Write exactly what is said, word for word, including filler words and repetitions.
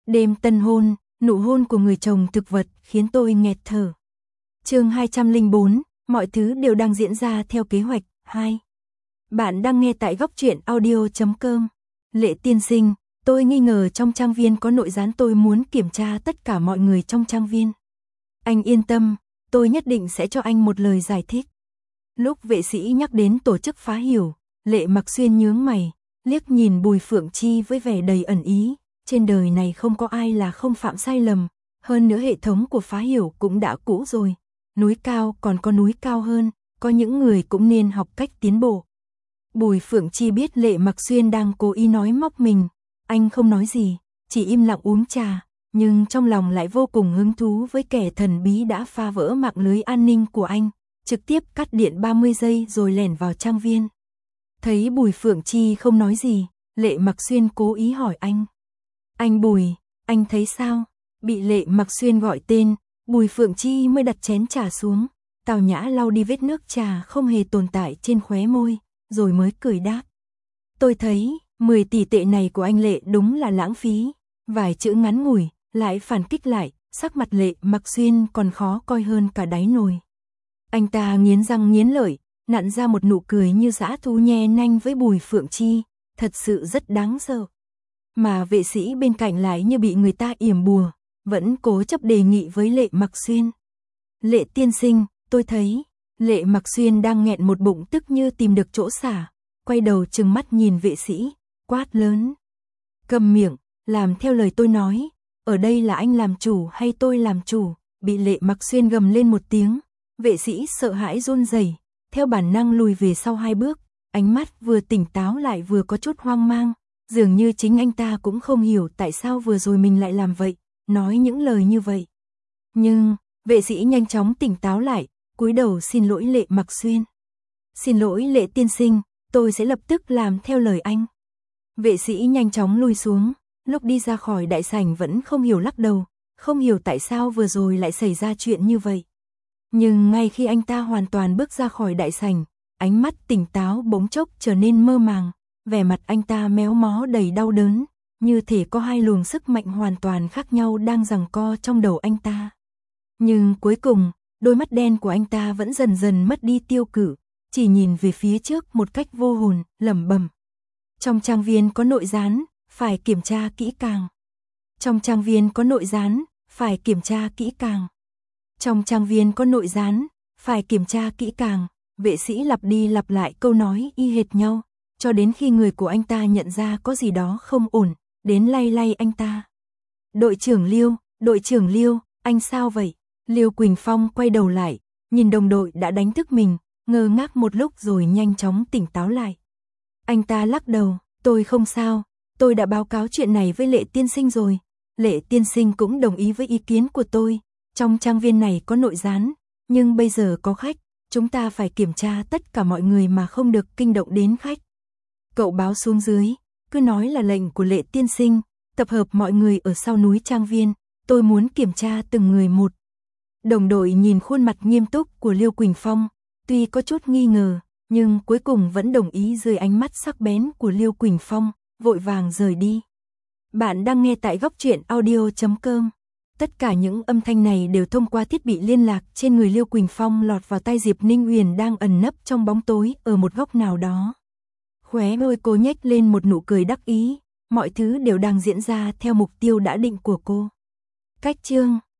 Đêm tân hôn, nụ hôn của người chồng thực vật khiến tôi nghẹt thở. Chương hai trăm lẻ bốn, mọi thứ đều đang diễn ra theo kế hoạch. hai. Bạn đang nghe tại góc truyện audio chấm com. Lệ tiên sinh, tôi nghi ngờ trong trang viên có nội gián, tôi muốn kiểm tra tất cả mọi người trong trang viên. Anh yên tâm, tôi nhất định sẽ cho anh một lời giải thích. Lúc vệ sĩ nhắc đến tổ chức phá hiểu, Lệ Mặc Xuyên nhướng mày, liếc nhìn Bùi Phượng Chi với vẻ đầy ẩn ý. Trên đời này không có ai là không phạm sai lầm, hơn nữa hệ thống của phá hiểu cũng đã cũ rồi. Núi cao còn có núi cao hơn, có những người cũng nên học cách tiến bộ. Bùi Phượng Chi biết Lệ Mặc Xuyên đang cố ý nói móc mình, anh không nói gì, chỉ im lặng uống trà, nhưng trong lòng lại vô cùng hứng thú với kẻ thần bí đã phá vỡ mạng lưới an ninh của anh, trực tiếp cắt điện ba mươi giây rồi lẻn vào trang viên. Thấy Bùi Phượng Chi không nói gì, Lệ Mặc Xuyên cố ý hỏi anh. Anh Bùi, anh thấy sao? Bị Lệ Mặc Xuyên gọi tên, Bùi Phượng Chi mới đặt chén trà xuống, tào nhã lau đi vết nước trà không hề tồn tại trên khóe môi, rồi mới cười đáp. Tôi thấy, mười tỷ tệ này của anh Lệ đúng là lãng phí. Vài chữ ngắn ngủi, lại phản kích lại, sắc mặt Lệ Mặc Xuyên còn khó coi hơn cả đáy nồi. Anh ta nghiến răng nghiến lợi, nặn ra một nụ cười như dã thú nhe nanh với Bùi Phượng Chi, thật sự rất đáng sợ. Mà vệ sĩ bên cạnh lại như bị người ta yểm bùa, vẫn cố chấp đề nghị với Lệ Mặc Xuyên. Lệ tiên sinh, tôi thấy, Lệ Mặc Xuyên đang nghẹn một bụng tức như tìm được chỗ xả, quay đầu trừng mắt nhìn vệ sĩ, quát lớn. Cầm miệng, làm theo lời tôi nói, ở đây là anh làm chủ hay tôi làm chủ? Bị Lệ Mặc Xuyên gầm lên một tiếng, vệ sĩ sợ hãi run rẩy, theo bản năng lùi về sau hai bước, ánh mắt vừa tỉnh táo lại vừa có chút hoang mang. Dường như chính anh ta cũng không hiểu tại sao vừa rồi mình lại làm vậy, nói những lời như vậy. Nhưng, vệ sĩ nhanh chóng tỉnh táo lại, cúi đầu xin lỗi Lệ Mặc Xuyên. Xin lỗi Lệ tiên sinh, tôi sẽ lập tức làm theo lời anh. Vệ sĩ nhanh chóng lui xuống, lúc đi ra khỏi đại sảnh vẫn không hiểu lắc đầu, không hiểu tại sao vừa rồi lại xảy ra chuyện như vậy. Nhưng ngay khi anh ta hoàn toàn bước ra khỏi đại sảnh, ánh mắt tỉnh táo bỗng chốc trở nên mơ màng. Vẻ mặt anh ta méo mó đầy đau đớn, như thể có hai luồng sức mạnh hoàn toàn khác nhau đang giằng co trong đầu anh ta. Nhưng cuối cùng, đôi mắt đen của anh ta vẫn dần dần mất đi tiêu cự, chỉ nhìn về phía trước một cách vô hồn, lẩm bẩm. Trong trang viên có nội gián, phải kiểm tra kỹ càng. Trong trang viên có nội gián, phải kiểm tra kỹ càng. Trong trang viên có nội gián, phải kiểm tra kỹ càng. Vệ sĩ lặp đi lặp lại câu nói y hệt nhau, cho đến khi người của anh ta nhận ra có gì đó không ổn, đến lay lay anh ta. Đội trưởng Liêu, đội trưởng Liêu, anh sao vậy? Liêu Quỳnh Phong quay đầu lại, nhìn đồng đội đã đánh thức mình, ngơ ngác một lúc rồi nhanh chóng tỉnh táo lại. Anh ta lắc đầu, tôi không sao, tôi đã báo cáo chuyện này với Lệ tiên sinh rồi. Lệ tiên sinh cũng đồng ý với ý kiến của tôi, trong trang viên này có nội gián, nhưng bây giờ có khách, chúng ta phải kiểm tra tất cả mọi người mà không được kinh động đến khách. Cậu báo xuống dưới, cứ nói là lệnh của Lệ tiên sinh, tập hợp mọi người ở sau núi trang viên, tôi muốn kiểm tra từng người một. Đồng đội nhìn khuôn mặt nghiêm túc của Liêu Quỳnh Phong, tuy có chút nghi ngờ, nhưng cuối cùng vẫn đồng ý dưới ánh mắt sắc bén của Liêu Quỳnh Phong, vội vàng rời đi. Bạn đang nghe tại góc truyện audio chấm com. Tất cả những âm thanh này đều thông qua thiết bị liên lạc trên người Liêu Quỳnh Phong lọt vào tai Diệp Ninh Huyền đang ẩn nấp trong bóng tối ở một góc nào đó. Khóe môi cô nhếch lên một nụ cười đắc ý, mọi thứ đều đang diễn ra theo mục tiêu đã định của cô. Cách chương